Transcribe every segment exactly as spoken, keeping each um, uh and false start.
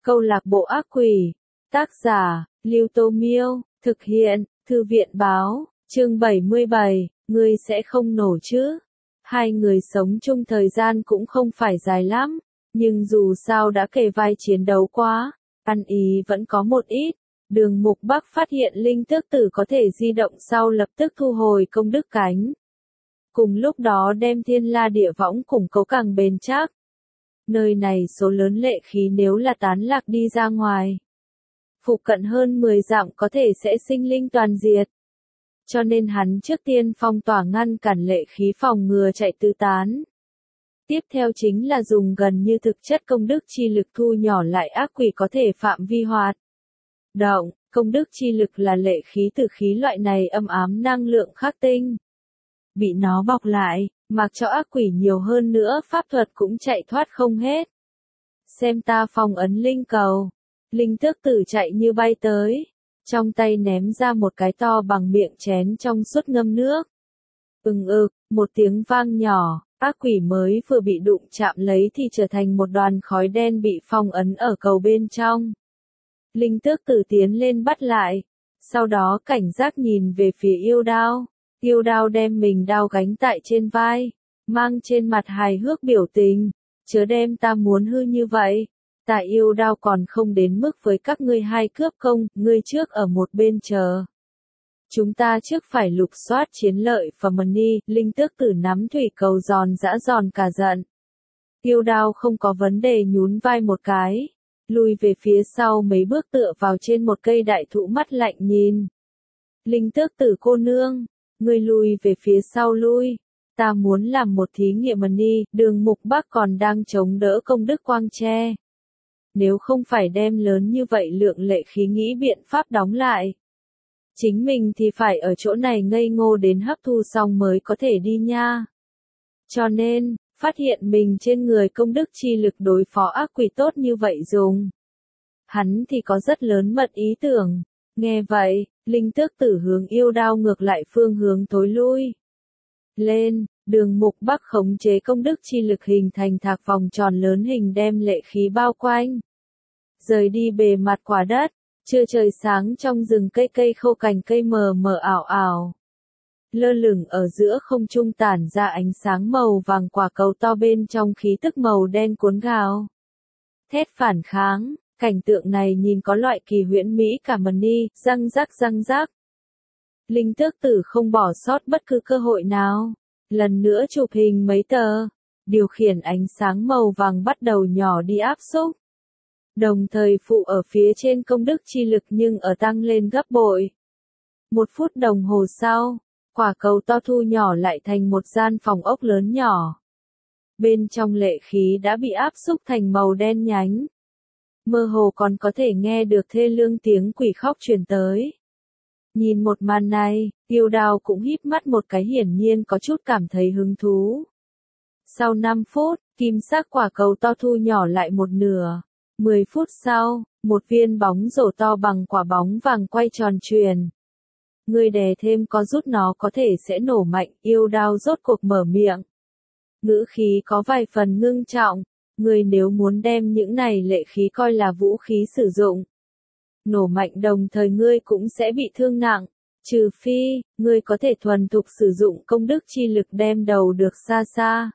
Câu lạc bộ ác quỷ. Tác giả, Lưu Tô Miêu. Thực hiện, Thư viện Báo. Chương bảy mươi bảy, ngươi sẽ không nổ chứ? Hai người sống chung thời gian cũng không phải dài lắm, nhưng dù sao đã kề vai chiến đấu quá, ăn ý vẫn có một ít. Đường Mục Bắc phát hiện linh tước tử có thể di động sau lập tức thu hồi công đức cánh. Cùng lúc đó đem thiên la địa võng củng cố càng bền chắc. Nơi này số lớn lệ khí nếu là tán lạc đi ra ngoài, phụ cận hơn mười dặm có thể sẽ sinh linh toàn diệt. Cho nên hắn trước tiên phong tỏa ngăn cản lệ khí phòng ngừa chạy tứ tán. Tiếp theo chính là dùng gần như thực chất công đức chi lực thu nhỏ lại ác quỷ có thể phạm vi hoạt động. Công đức chi lực là lệ khí từ khí loại này âm ám năng lượng khắc tinh. Bị nó bọc lại, mặc cho ác quỷ nhiều hơn nữa pháp thuật cũng chạy thoát không hết. Xem ta phong ấn linh cầu. Linh tước tử chạy như bay tới. Trong tay ném ra một cái to bằng miệng chén trong suốt ngâm nước. Ừng ực, một tiếng vang nhỏ, ác quỷ mới vừa bị đụng chạm lấy thì trở thành một đoàn khói đen bị phong ấn ở cầu bên trong. Linh tước tử tiến lên bắt lại, sau đó cảnh giác nhìn về phía yêu đao. Yêu đao đem mình đao gánh tại trên vai, mang trên mặt hài hước biểu tình, chớ đem ta muốn hư như vậy. Ta yêu đao còn không đến mức với các ngươi hai cướp công, ngươi trước ở một bên chờ. Chúng ta trước phải lục soát chiến lợi và money, linh tước tử nắm thủy cầu giòn giã giòn cả giận. Yêu đao không có vấn đề nhún vai một cái, lùi về phía sau mấy bước tựa vào trên một cây đại thụ mắt lạnh nhìn. Linh tước tử cô nương, ngươi lùi về phía sau lui. Ta muốn làm một thí nghiệm money, Đường Mục Bắc còn đang chống đỡ công đức quang tre. Nếu không phải đem lớn như vậy lượng lệ khí nghĩ biện pháp đóng lại, chính mình thì phải ở chỗ này ngây ngô đến hấp thu xong mới có thể đi nha. Cho nên, phát hiện mình trên người công đức chi lực đối phó ác quỷ tốt như vậy dùng. Hắn thì có rất lớn mật ý tưởng. Nghe vậy, linh tước tử hướng yêu đao ngược lại phương hướng tối lui. Lên, Đường Mục Bắc khống chế công đức chi lực hình thành thạc vòng tròn lớn hình đem lệ khí bao quanh. Rời đi bề mặt quả đất, trưa trời sáng trong rừng cây cây khô cành cây mờ mờ ảo ảo. Lơ lửng ở giữa không trung tản ra ánh sáng màu vàng quả cầu to bên trong khí tức màu đen cuốn gào. Thét phản kháng, cảnh tượng này nhìn có loại kỳ huyễn mỹ cả money, răng rắc răng rắc. Linh tước tử không bỏ sót bất cứ cơ hội nào. Lần nữa chụp hình mấy tờ, điều khiển ánh sáng màu vàng bắt đầu nhỏ đi áp xúc. Đồng thời phụ ở phía trên công đức chi lực nhưng ở tăng lên gấp bội. Một phút đồng hồ sau, quả cầu to thu nhỏ lại thành một gian phòng ốc lớn nhỏ. Bên trong lệ khí đã bị áp xúc thành màu đen nhánh. Mơ hồ còn có thể nghe được thê lương tiếng quỷ khóc truyền tới. Nhìn một màn này, yêu đao cũng híp mắt một cái hiển nhiên có chút cảm thấy hứng thú. Sau năm phút, kim sắc quả cầu to thu nhỏ lại một nửa. mười phút sau, một viên bóng rổ to bằng quả bóng vàng quay tròn truyền. Ngươi đè thêm có rút nó có thể sẽ nổ mạnh, yêu đao rốt cuộc mở miệng. Ngữ khí có vài phần ngưng trọng, ngươi nếu muốn đem những này lệ khí coi là vũ khí sử dụng. Nổ mạnh đồng thời ngươi cũng sẽ bị thương nặng, trừ phi, ngươi có thể thuần thục sử dụng công đức chi lực đem đầu được xa xa.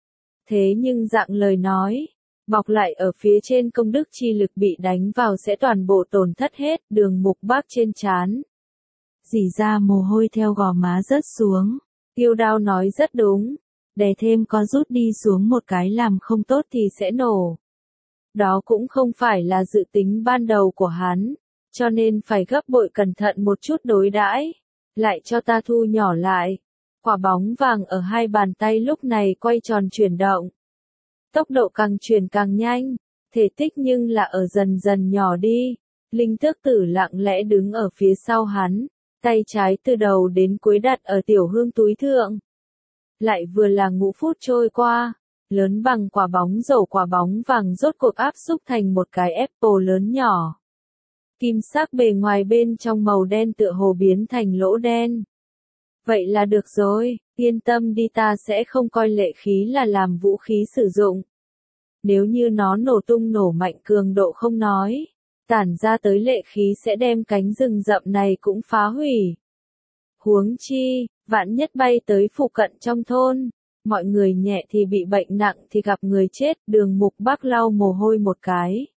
Thế nhưng dạng lời nói, bọc lại ở phía trên công đức chi lực bị đánh vào sẽ toàn bộ tổn thất hết. Đường Mục Bắc trên trán rỉ ra mồ hôi theo gò má rớt xuống. Yêu đao nói rất đúng, đè thêm có rút đi xuống một cái làm không tốt thì sẽ nổ. Đó cũng không phải là dự tính ban đầu của hắn, cho nên phải gấp bội cẩn thận một chút đối đãi. Lại cho ta thu nhỏ lại. Quả bóng vàng ở hai bàn tay lúc này quay tròn chuyển động. Tốc độ càng chuyển càng nhanh, thể tích nhưng là ở dần dần nhỏ đi. Linh tước tử lặng lẽ đứng ở phía sau hắn, tay trái từ đầu đến cuối đặt ở tiểu hương túi thượng. Lại vừa là ngũ phút trôi qua, lớn bằng quả bóng rổ quả bóng vàng rốt cuộc áp xúc thành một cái apple lớn nhỏ. Kim sắc bề ngoài bên trong màu đen tựa hồ biến thành lỗ đen. Vậy là được rồi, yên tâm đi, ta sẽ không coi lệ khí là làm vũ khí sử dụng. Nếu như nó nổ tung nổ mạnh cường độ không nói, tản ra tới lệ khí sẽ đem cánh rừng rậm này cũng phá hủy. Huống chi, vạn nhất bay tới phụ cận trong thôn, mọi người nhẹ thì bị bệnh nặng thì gặp người chết. Đường Mục Bắc lau mồ hôi một cái.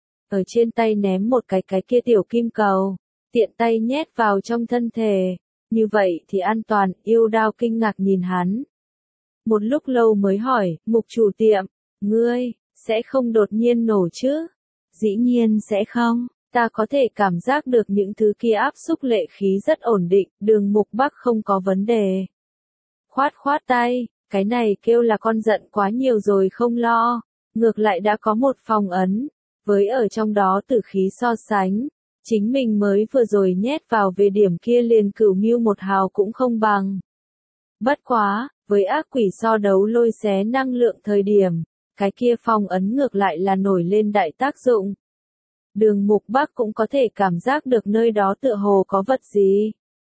Ở trên tay ném một cái cái kia tiểu kim cầu, tiện tay nhét vào trong thân thể. Như vậy thì an toàn. Yêu Đao kinh ngạc nhìn hắn. Một lúc lâu mới hỏi, Mục chủ tiệm, ngươi, sẽ không đột nhiên nổ chứ? Dĩ nhiên sẽ không, ta có thể cảm giác được những thứ kia áp xúc lệ khí rất ổn định. Đường Mục Bắc không có vấn đề. Khoát khoát tay, cái này kêu là con giận quá nhiều rồi không lo, ngược lại đã có một phong ấn, với ở trong đó tử khí so sánh, chính mình mới vừa rồi nhét vào về điểm kia liền cửu mưu một hào cũng không bằng. Bất quá, với ác quỷ so đấu lôi xé năng lượng thời điểm, cái kia phong ấn ngược lại là nổi lên đại tác dụng. Đường Mục Bắc cũng có thể cảm giác được nơi đó tựa hồ có vật gì.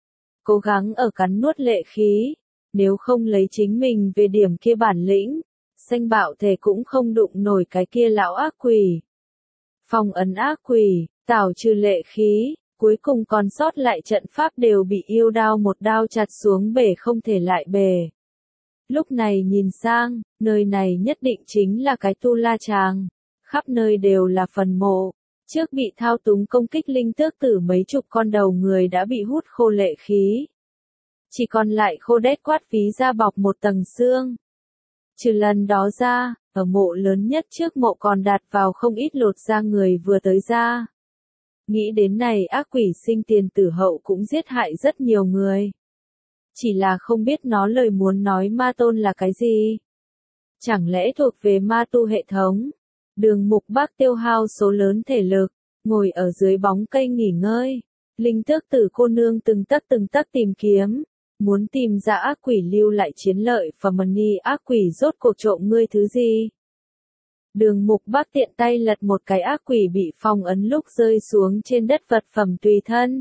Cố gắng ở cắn nuốt lệ khí, nếu không lấy chính mình về điểm kia bản lĩnh, xanh bạo thể cũng không đụng nổi cái kia lão ác quỷ. Phong ấn ác quỷ, tảo trừ lệ khí, cuối cùng còn sót lại trận pháp đều bị Yêu Đao một đao chặt xuống bể không thể lại bể. Lúc này nhìn sang, nơi này nhất định chính là cái tu la tràng, khắp nơi đều là phần mộ. Trước bị thao túng công kích linh tước tử mấy chục con đầu người đã bị hút khô lệ khí. Chỉ còn lại khô đét quát phí ra bọc một tầng xương. Trừ lần đó ra, ở mộ lớn nhất trước mộ còn đặt vào không ít lột da người vừa tới ra. Nghĩ đến này ác quỷ sinh tiền tử hậu cũng giết hại rất nhiều người. Chỉ là không biết nó lời muốn nói ma tôn là cái gì. Chẳng lẽ thuộc về ma tu hệ thống? Đường Mục Bắc tiêu hao số lớn thể lực, ngồi ở dưới bóng cây nghỉ ngơi. Linh tước tử cô nương từng tấc từng tấc tìm kiếm, muốn tìm ra ác quỷ lưu lại chiến lợi phẩm money. Ác quỷ rốt cuộc trộm ngươi thứ gì? Đường Mục Bắc tiện tay lật một cái ác quỷ bị phong ấn lúc rơi xuống trên đất vật phẩm tùy thân.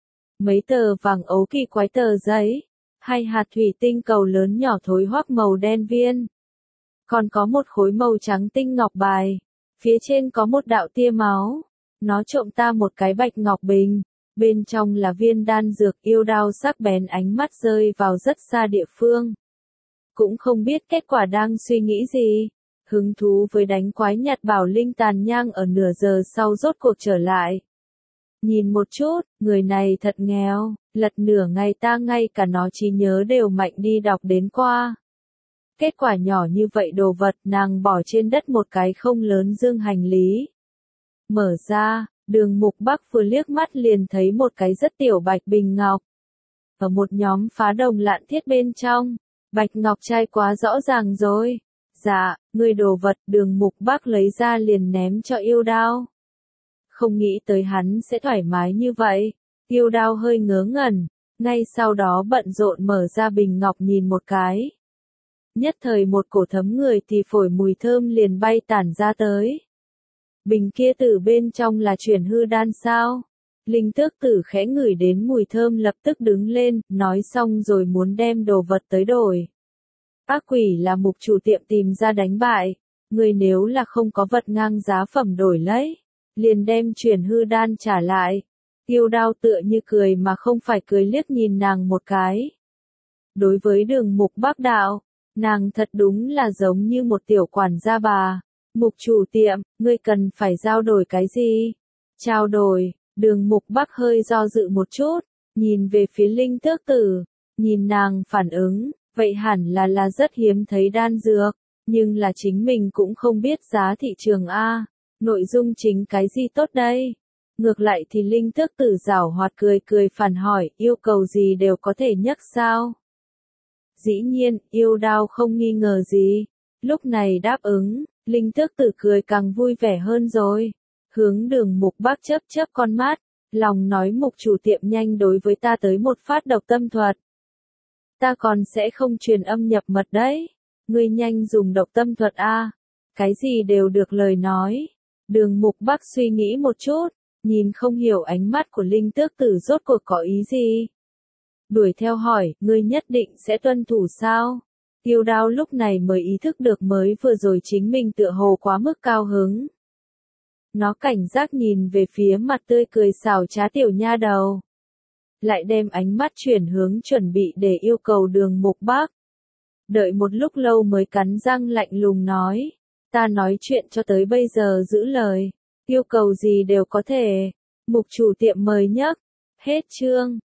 Mấy tờ vàng ấu kỳ quái tờ giấy, hai hạt thủy tinh cầu lớn nhỏ thối hoắc màu đen viên. Còn có một khối màu trắng tinh ngọc bài, phía trên có một đạo tia máu. Nó trộm ta một cái bạch ngọc bình, bên trong là viên đan dược. Yêu Đao sắc bén ánh mắt rơi vào rất xa địa phương. Cũng không biết kết quả đang suy nghĩ gì. Hứng thú với đánh quái nhặt bảo linh tàn nhang ở nửa giờ sau rốt cuộc trở lại. Nhìn một chút, người này thật nghèo, lật nửa ngày ta ngay cả nó trí nhớ đều mạnh đi đọc đến qua. Kết quả nhỏ như vậy đồ vật nàng bỏ trên đất một cái không lớn dương hành lý. Mở ra, Đường Mục Bắc vừa liếc mắt liền thấy một cái rất tiểu bạch bình ngọc. Ở một nhóm phá đồng lạn thiết bên trong, bạch ngọc trai quá rõ ràng rồi. Dạ, người đồ vật. Đường Mục Bắc lấy ra liền ném cho Yêu Đao. Không nghĩ tới hắn sẽ thoải mái như vậy. Yêu Đao hơi ngớ ngẩn, ngay sau đó bận rộn mở ra bình ngọc nhìn một cái. Nhất thời một cổ thấm người thì phổi mùi thơm liền bay tản ra tới. Bình kia từ bên trong là chuyển hư đan sao? Linh tước tử khẽ ngửi đến mùi thơm lập tức đứng lên, nói xong rồi muốn đem đồ vật tới đổi. Ác quỷ là mục chủ tiệm tìm ra đánh bại, người nếu là không có vật ngang giá phẩm đổi lấy, liền đem chuyển hư đan trả lại. Yêu Đao tựa như cười mà không phải cười liếc nhìn nàng một cái. Đối với Đường Mục Bắc đạo, nàng thật đúng là giống như một tiểu quản gia bà. Mục chủ tiệm, ngươi cần phải giao đổi cái gì? Trao đổi. Đường Mục Bắc hơi do dự một chút, nhìn về phía Linh tước tử, nhìn nàng phản ứng, vậy hẳn là là rất hiếm thấy đan dược, nhưng là chính mình cũng không biết giá thị trường a. Nội dung chính cái gì tốt đây? Ngược lại thì Linh tước tử giảo hoạt cười cười phản hỏi, yêu cầu gì đều có thể nhắc sao? Dĩ nhiên, Yêu Đao không nghi ngờ gì. Lúc này đáp ứng, Linh tước tử cười càng vui vẻ hơn rồi. Hướng Đường Mục Bắc chớp chớp con mắt, lòng nói mục chủ tiệm nhanh đối với ta tới một phát độc tâm thuật. Ta còn sẽ không truyền âm nhập mật đấy. Ngươi nhanh dùng độc tâm thuật a. Cái gì đều được lời nói. Đường Mục Bắc suy nghĩ một chút, nhìn không hiểu ánh mắt của Linh tước tử rốt cuộc có ý gì. Đuổi theo hỏi, ngươi nhất định sẽ tuân thủ sao? Tiêu Đao lúc này mới ý thức được mới vừa rồi chính mình tựa hồ quá mức cao hứng. Nó cảnh giác nhìn về phía mặt tươi cười xảo trá tiểu nha đầu. Lại đem ánh mắt chuyển hướng chuẩn bị để yêu cầu Đường Mục Bác. Đợi một lúc lâu mới cắn răng lạnh lùng nói. Ta nói chuyện cho tới bây giờ giữ lời. Yêu cầu gì đều có thể. Mục chủ tiệm mời nhấc. Hết chương.